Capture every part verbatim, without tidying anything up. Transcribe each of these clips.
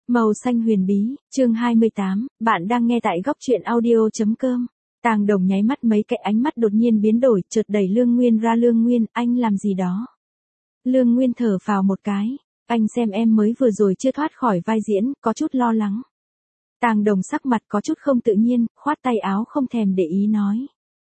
Màu xanh huyền bí, chương hai mươi tám, bạn đang nghe tại góc truyện audio.com. Tàng Đồng nháy mắt mấy cái ánh mắt đột nhiên biến đổi, chợt đẩy Lương Nguyên ra. Lương Nguyên, anh làm gì đó? Lương Nguyên thở phào một cái, anh xem em mới vừa rồi chưa thoát khỏi vai diễn, có chút lo lắng. Tàng Đồng sắc mặt có chút không tự nhiên, khoát tay áo không thèm để ý nói.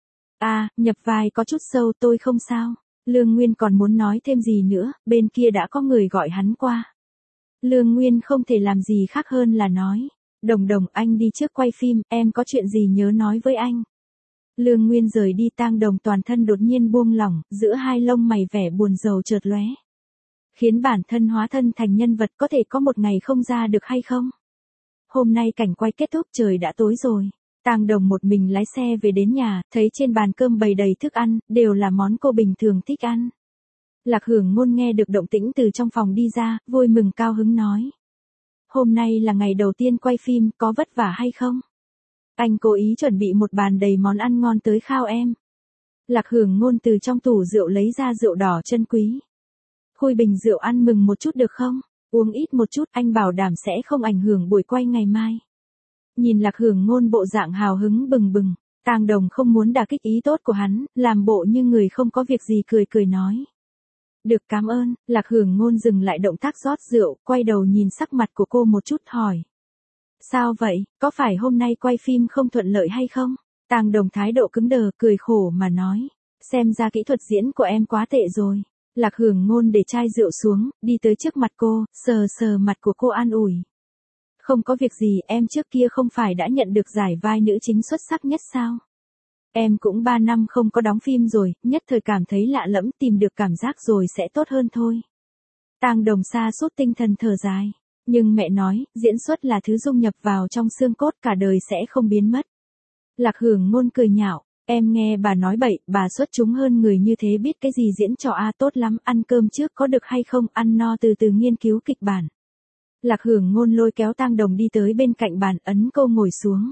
À, nhập vai có chút sâu, tôi không sao. Lương Nguyên còn muốn nói thêm gì nữa, bên kia đã có người gọi hắn qua. Lương Nguyên không thể làm gì khác hơn là nói. Đồng Đồng, anh đi trước quay phim, em có chuyện gì nhớ nói với anh. Lương Nguyên rời đi. Tang Đồng toàn thân đột nhiên buông lỏng, giữa hai lông mày vẻ buồn rầu chợt lóe. Khiến bản thân hóa thân thành nhân vật, có thể có một ngày không ra được hay không? Hôm nay cảnh quay kết thúc, trời đã tối rồi. Tang Đồng một mình lái xe về đến nhà, thấy trên bàn cơm bày đầy thức ăn, đều là món cô bình thường thích ăn. Lạc Hưởng Ngôn nghe được động tĩnh từ trong phòng đi ra, vui mừng cao hứng nói. Hôm nay là ngày đầu tiên quay phim, có vất vả hay không? Anh cố ý chuẩn bị một bàn đầy món ăn ngon tới khao em. Lạc Hưởng Ngôn từ trong tủ rượu lấy ra rượu đỏ chân quý. Khui bình rượu ăn mừng một chút được không? Uống ít một chút, anh bảo đảm sẽ không ảnh hưởng buổi quay ngày mai. Nhìn Lạc Hưởng Ngôn bộ dạng hào hứng bừng bừng, Tang Đồng không muốn đả kích ý tốt của hắn, làm bộ như người không có việc gì cười cười nói. Được, cảm ơn. Lạc Hưởng Ngôn dừng lại động tác rót rượu, quay đầu nhìn sắc mặt của cô một chút hỏi. Sao vậy, có phải hôm nay quay phim không thuận lợi hay không? Tang Đồng thái độ cứng đờ, cười khổ mà nói. Xem ra kỹ thuật diễn của em quá tệ rồi. Lạc Hưởng Ngôn để chai rượu xuống, đi tới trước mặt cô, sờ sờ mặt của cô an ủi. Không có việc gì, em trước kia không phải đã nhận được giải vai nữ chính xuất sắc nhất sao? Em cũng ba năm không có đóng phim rồi, nhất thời cảm thấy lạ lẫm, tìm được cảm giác rồi sẽ tốt hơn thôi. Tang Đồng sa sút tinh thần thở dài. Nhưng mẹ nói, diễn xuất là thứ dung nhập vào trong xương cốt, cả đời sẽ không biến mất. Lạc Hưởng Ngôn cười nhạo, em nghe bà nói bậy, bà xuất chúng hơn người như thế biết cái gì diễn trò a. Tốt lắm, ăn cơm trước có được hay không, ăn no từ từ nghiên cứu kịch bản. Lạc Hưởng Ngôn lôi kéo Tang Đồng đi tới bên cạnh bàn, ấn cô ngồi xuống.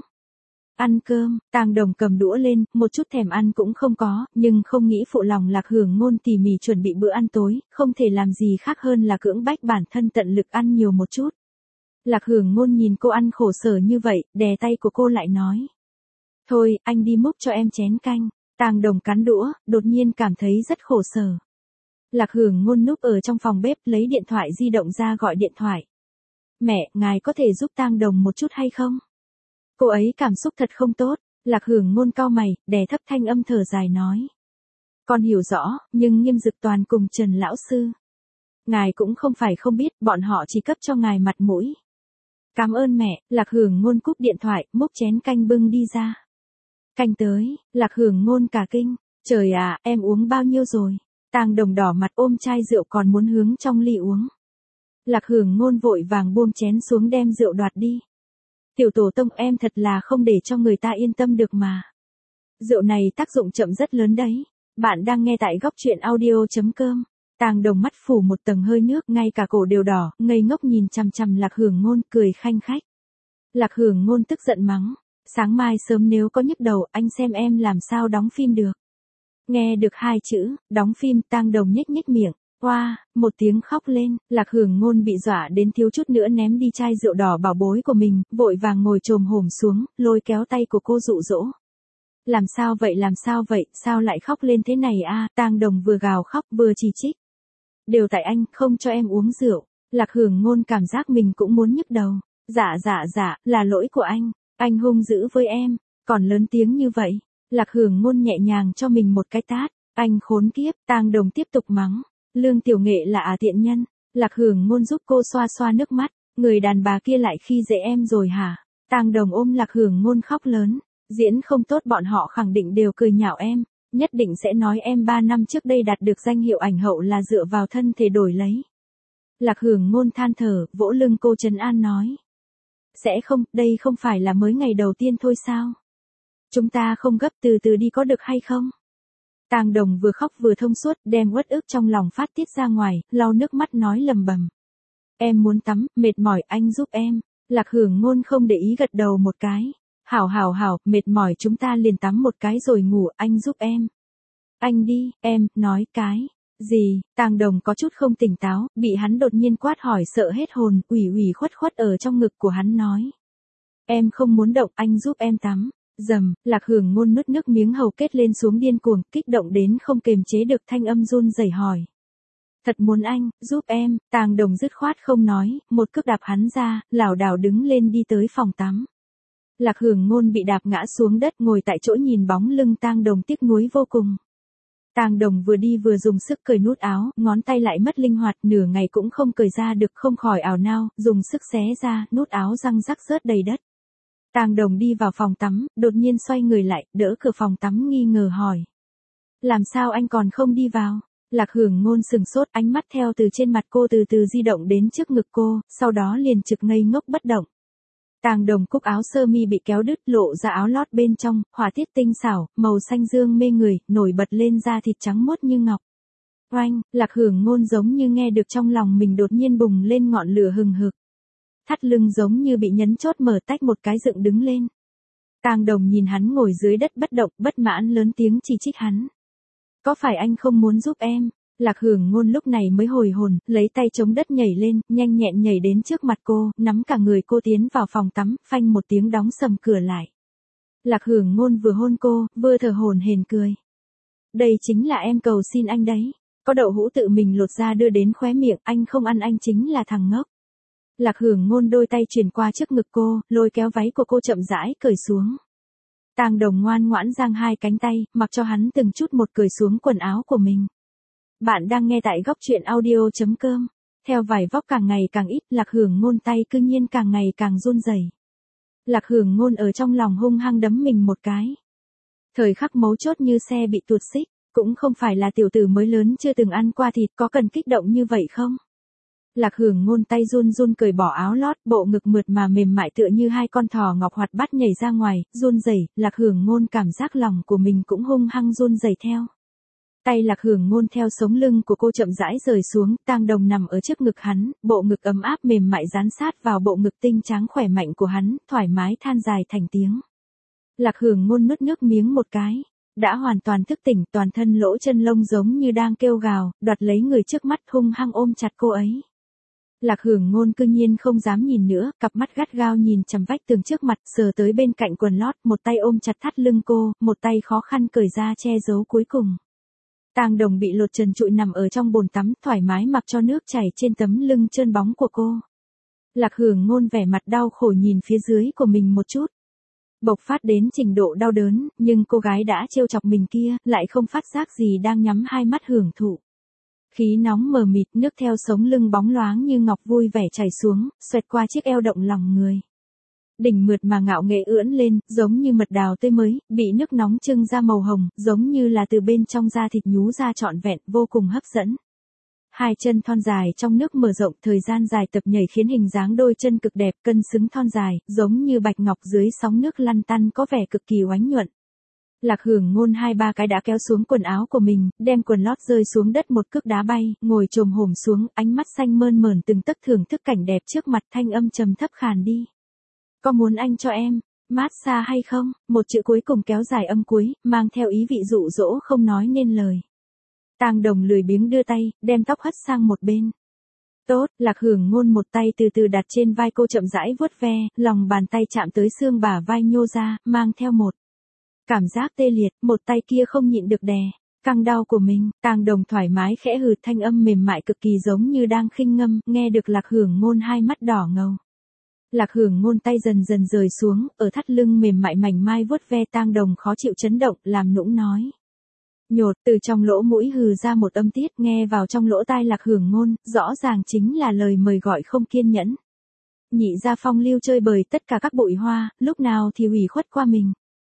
Ăn cơm. Tang Đồng cầm đũa lên, một chút thèm ăn cũng không có, nhưng không nghĩ phụ lòng Lạc Hưởng Ngôn tỉ mỉ chuẩn bị bữa ăn tối, không thể làm gì khác hơn là cưỡng bách bản thân tận lực ăn nhiều một chút. Lạc Hưởng Ngôn nhìn cô ăn khổ sở như vậy, đè tay của cô lại nói. Thôi, anh đi múc cho em chén canh. Tang Đồng cắn đũa, đột nhiên cảm thấy rất khổ sở. Lạc Hưởng Ngôn núp ở trong phòng bếp, lấy điện thoại di động ra gọi điện thoại. Mẹ, ngài có thể giúp Tang Đồng một chút hay không? Cô ấy cảm xúc thật không tốt. Lạc Hưởng Ngôn cau mày, đè thấp thanh âm thở dài nói. Con hiểu rõ, nhưng Nghiêm Dực Toàn cùng Trần Lão Sư. Ngài cũng không phải không biết, bọn họ chỉ cấp cho ngài mặt mũi. Cảm ơn mẹ. Lạc Hưởng Ngôn cúp điện thoại, múc chén canh bưng đi ra. Canh tới. Lạc Hưởng Ngôn cả kinh. Trời à, em uống bao nhiêu rồi? Tang Đồng đỏ mặt ôm chai rượu còn muốn hướng trong ly uống. Lạc Hưởng Ngôn vội vàng buông chén xuống đem rượu đoạt đi. Tiểu tổ tông, em thật là không để cho người ta yên tâm được mà. Rượu này tác dụng chậm rất lớn đấy. Bạn đang nghe tại góc truyện audio.com. Tang Đồng mắt phủ một tầng hơi nước, ngay cả cổ đều đỏ, ngây ngốc nhìn chằm chằm Lạc Hưởng Ngôn, cười khanh khách. Lạc Hưởng Ngôn tức giận mắng. Sáng mai sớm nếu có nhức đầu, anh xem em làm sao đóng phim được. Nghe được hai chữ, đóng phim, Tang Đồng nhếch nhếch miệng. Oa, wow, một tiếng khóc lên, Lạc Hưởng Ngôn bị dọa đến thiếu chút nữa ném đi chai rượu đỏ bảo bối của mình, vội vàng ngồi chồm hổm xuống, lôi kéo tay của cô dụ dỗ. Làm sao vậy, làm sao vậy, sao lại khóc lên thế này a? À? Tang Đồng vừa gào khóc vừa chỉ trích. Đều tại anh, không cho em uống rượu. Lạc Hưởng Ngôn cảm giác mình cũng muốn nhức đầu. Dạ dạ dạ, là lỗi của anh, anh hung dữ với em, còn lớn tiếng như vậy. Lạc Hưởng Ngôn nhẹ nhàng cho mình một cái tát, anh khốn kiếp. Tang Đồng tiếp tục mắng. Lương Tiểu Nghệ là à tiện nhân. Lạc Hưởng Ngôn giúp cô xoa xoa nước mắt. Người đàn bà kia lại khi dễ em rồi hả? Tang Đồng ôm Lạc Hưởng Ngôn khóc lớn. Diễn không tốt bọn họ khẳng định đều cười nhạo em. Nhất định sẽ nói em ba năm trước đây đạt được danh hiệu ảnh hậu là dựa vào thân thể đổi lấy. Lạc Hưởng Ngôn than thở, vỗ lưng cô trấn an nói. Sẽ không, đây không phải là mới ngày đầu tiên thôi sao? Chúng ta không gấp, từ từ đi có được hay không? Tang Đồng vừa khóc vừa thông suốt, đem uất ức trong lòng phát tiết ra ngoài, lau nước mắt nói lầm bầm. Em muốn tắm, mệt mỏi, anh giúp em. Lạc Hưởng Ngôn không để ý gật đầu một cái. Hảo hảo hảo, mệt mỏi chúng ta liền tắm một cái rồi ngủ, anh giúp em. Anh đi, em, nói cái. Gì? Tàng Đồng có chút không tỉnh táo, bị hắn đột nhiên quát hỏi sợ hết hồn, ủy ủy khuất khuất ở trong ngực của hắn nói. Em không muốn động, anh giúp em tắm. Dầm, Lạc Hưởng Ngôn nuốt nước miếng hầu kết lên xuống điên cuồng, kích động đến không kềm chế được thanh âm run rẩy hỏi. Thật muốn anh, giúp em, Tàng Đồng dứt khoát không nói, một cước đạp hắn ra, lảo đảo đứng lên đi tới phòng tắm. Lạc Hưởng Ngôn bị đạp ngã xuống đất ngồi tại chỗ nhìn bóng lưng Tàng Đồng tiếc nuối vô cùng. Tàng Đồng vừa đi vừa dùng sức cởi nút áo, ngón tay lại mất linh hoạt, nửa ngày cũng không cởi ra được, không khỏi ảo nao, dùng sức xé ra, nút áo răng rắc rớt đầy đất. Tàng Đồng đi vào phòng tắm, đột nhiên xoay người lại, đỡ cửa phòng tắm nghi ngờ hỏi. Làm sao anh còn không đi vào? Lạc Hưởng Ngôn sừng sốt, ánh mắt theo từ trên mặt cô từ từ di động đến trước ngực cô, sau đó liền trực ngây ngốc bất động. Tàng Đồng cúc áo sơ mi bị kéo đứt, lộ ra áo lót bên trong, họa tiết tinh xảo, màu xanh dương mê người, nổi bật lên da thịt trắng muốt như ngọc. Oanh, Lạc Hưởng Ngôn giống như nghe được trong lòng mình đột nhiên bùng lên ngọn lửa hừng hực. Thắt lưng giống như bị nhấn chốt mở tách một cái dựng đứng lên. Tàng Đồng nhìn hắn ngồi dưới đất bất động, bất mãn lớn tiếng chỉ trích hắn. Có phải anh không muốn giúp em? Lạc Hưởng Ngôn lúc này mới hồi hồn, lấy tay chống đất nhảy lên, nhanh nhẹn nhảy đến trước mặt cô, nắm cả người cô tiến vào phòng tắm, phanh một tiếng đóng sầm cửa lại. Lạc Hưởng Ngôn vừa hôn cô, vừa thở hổn hển cười. Đây chính là em cầu xin anh đấy. Có đậu hũ tự mình lột ra đưa đến khóe miệng, anh không ăn anh chính là thằng ngốc. Lạc Hưởng Ngôn đôi tay truyền qua trước ngực cô, lôi kéo váy của cô chậm rãi cởi xuống. Tàng Đồng ngoan ngoãn giang hai cánh tay, mặc cho hắn từng chút một cởi xuống quần áo của mình. Bạn đang nghe tại góc truyện audio.com. Theo vải vóc càng ngày càng ít, Lạc Hưởng Ngôn tay cư nhiên càng ngày càng run rẩy. Lạc Hưởng Ngôn ở trong lòng hung hăng đấm mình một cái. Thời khắc mấu chốt như xe bị tuột xích, cũng không phải là tiểu tử mới lớn chưa từng ăn qua thịt, có cần kích động như vậy không? Lạc Hưởng Ngôn tay run run cởi bỏ áo lót, bộ ngực mượt mà mềm mại tựa như hai con thỏ ngọc hoạt bát nhảy ra ngoài, run rẩy, Lạc Hưởng Ngôn cảm giác lòng của mình cũng hung hăng run rẩy theo. Tay Lạc Hưởng Ngôn theo sống lưng của cô chậm rãi rời xuống, Tàng Đồng nằm ở trước ngực hắn, bộ ngực ấm áp mềm mại dán sát vào bộ ngực tinh trắng khỏe mạnh của hắn, thoải mái than dài thành tiếng. Lạc Hưởng Ngôn nuốt nước miếng một cái, đã hoàn toàn thức tỉnh, toàn thân lỗ chân lông giống như đang kêu gào, đoạt lấy người trước mắt hung hăng ôm chặt cô ấy. Lạc Hưởng Ngôn cư nhiên không dám nhìn nữa, cặp mắt gắt gao nhìn chằm vách tường trước mặt, sờ tới bên cạnh quần lót, một tay ôm chặt thắt lưng cô, một tay khó khăn cởi ra che giấu cuối cùng. Tàng Đồng bị lột trần trụi nằm ở trong bồn tắm, thoải mái mặc cho nước chảy trên tấm lưng trơn bóng của cô. Lạc Hưởng Ngôn vẻ mặt đau khổ nhìn phía dưới của mình một chút. Bộc phát đến trình độ đau đớn, nhưng cô gái đã trêu chọc mình kia, lại không phát giác gì đang nhắm hai mắt hưởng thụ. Khí nóng mờ mịt, nước theo sống lưng bóng loáng như ngọc vui vẻ chảy xuống, xoẹt qua chiếc eo động lòng người. Đỉnh mượt mà ngạo nghễ ưỡn lên, giống như mật đào tươi mới, bị nước nóng trưng ra màu hồng, giống như là từ bên trong da thịt nhú ra trọn vẹn, vô cùng hấp dẫn. Hai chân thon dài trong nước mở rộng, thời gian dài tập nhảy khiến hình dáng đôi chân cực đẹp, cân xứng thon dài, giống như bạch ngọc dưới sóng nước lăn tăn có vẻ cực kỳ oánh nhuận. Lạc Hưởng Ngôn hai ba cái đã kéo xuống quần áo của mình, đem quần lót rơi xuống đất một cước đá bay, ngồi chồm hổm xuống, ánh mắt xanh mơn mởn từng tấc thưởng thức cảnh đẹp trước mặt, thanh âm trầm thấp khàn đi. Có muốn anh cho em massage hay không? Một chữ cuối cùng kéo dài âm cuối, mang theo ý vị dụ dỗ không nói nên lời. Tàng Đồng lười biếng đưa tay, đem tóc hất sang một bên. Tốt, Lạc Hưởng Ngôn một tay từ từ đặt trên vai cô chậm rãi vuốt ve, lòng bàn tay chạm tới xương bả vai nhô ra, mang theo một cảm giác tê liệt, một tay kia không nhịn được đè căng đau của mình. Tàng Đồng thoải mái khẽ hừ, thanh âm mềm mại cực kỳ giống như đang khinh ngâm, nghe được Lạc Hưởng Ngôn hai mắt đỏ ngầu. Lạc Hưởng Ngôn tay dần dần rời xuống, ở thắt lưng mềm mại mảnh mai vuốt ve. Tàng Đồng khó chịu chấn động, làm nũng nói. Nhột, từ trong lỗ mũi hừ ra một âm tiết, nghe vào trong lỗ tai Lạc Hưởng Ngôn, rõ ràng chính là lời mời gọi không kiên nhẫn. Nhị gia phong lưu chơi bời tất cả các bụi hoa, lúc nào thì ủy khuất qua mình.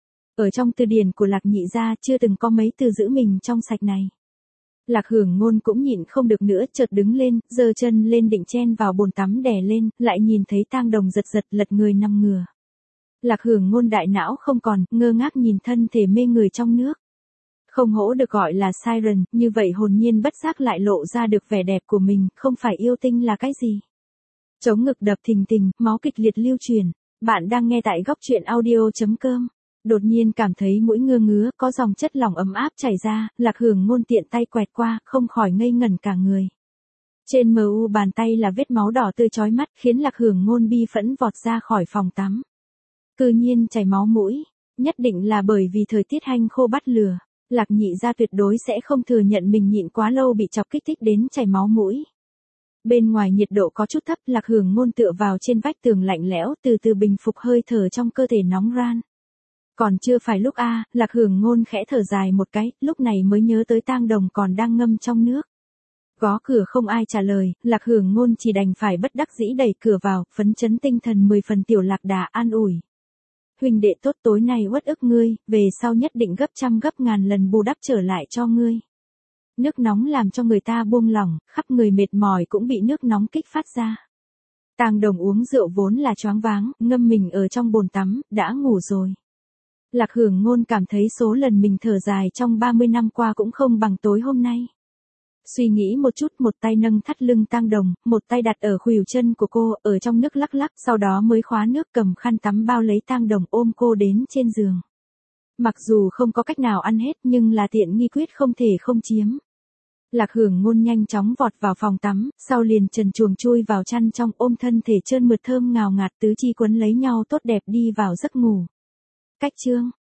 Ở trong từ điển của Lạc nhị gia chưa từng có mấy từ giữ mình trong sạch này. Lạc Hưởng Ngôn cũng nhịn không được nữa, chợt đứng lên, giơ chân lên định chen vào bồn tắm đè lên, lại nhìn thấy Tàng Đồng giật giật lật người nằm ngửa. Lạc Hưởng Ngôn đại não không còn, ngơ ngác nhìn thân thể mê người trong nước. Không hổ được gọi là siren, như vậy hồn nhiên bất giác lại lộ ra được vẻ đẹp của mình, không phải yêu tinh là cái gì. Chống ngực đập thình thình, máu kịch liệt lưu truyền. Bạn đang nghe tại góc truyện audio chấm com. Đột nhiên cảm thấy mũi ngưa ngứa, có dòng chất lỏng ấm áp chảy ra, Lạc Hưởng Ngôn tiện tay quẹt qua, không khỏi ngây ngẩn cả người. Trên mờ u bàn tay là vết máu đỏ tươi chói mắt, khiến Lạc Hưởng Ngôn bi phẫn vọt ra khỏi phòng tắm. Cư nhiên chảy máu mũi, nhất định là bởi vì thời tiết hanh khô bắt lửa. Lạc Nhị gia tuyệt đối sẽ không thừa nhận mình nhịn quá lâu bị chọc kích thích đến chảy máu mũi. Bên ngoài nhiệt độ có chút thấp, Lạc Hưởng Ngôn tựa vào trên vách tường lạnh lẽo, từ từ bình phục hơi thở trong cơ thể nóng ran. Còn chưa phải lúc a, Lạc Hưởng Ngôn khẽ thở dài một cái, lúc này mới nhớ tới tang đồng còn đang ngâm trong nước. Gõ cửa không ai trả lời, Lạc Hưởng Ngôn chỉ đành phải bất đắc dĩ đẩy cửa vào, phấn chấn tinh thần mười phần tiểu Lạc Đà an ủi. Huynh đệ tốt, tối nay uất ức ngươi, về sau nhất định gấp trăm gấp ngàn lần bù đắp trở lại cho ngươi. Nước nóng làm cho người ta buông lỏng, khắp người mệt mỏi cũng bị nước nóng kích phát ra. Tang đồng uống rượu vốn là choáng váng, ngâm mình ở trong bồn tắm, đã ngủ rồi. Lạc Hưởng Ngôn cảm thấy số lần mình thở dài trong ba mươi năm qua cũng không bằng tối hôm nay. Suy nghĩ một chút, một tay nâng thắt lưng tang đồng, một tay đặt ở khuỷu chân của cô, ở trong nước lắc lắc, sau đó mới khóa nước, cầm khăn tắm bao lấy tang đồng, ôm cô đến trên giường. Mặc dù không có cách nào ăn hết nhưng là tiện nghi quyết không thể không chiếm. Lạc Hưởng Ngôn nhanh chóng vọt vào phòng tắm, sau liền trần truồng chui vào chăn trong, ôm thân thể trơn mượt thơm ngào ngạt, tứ chi quấn lấy nhau tốt đẹp đi vào giấc ngủ. Cách chương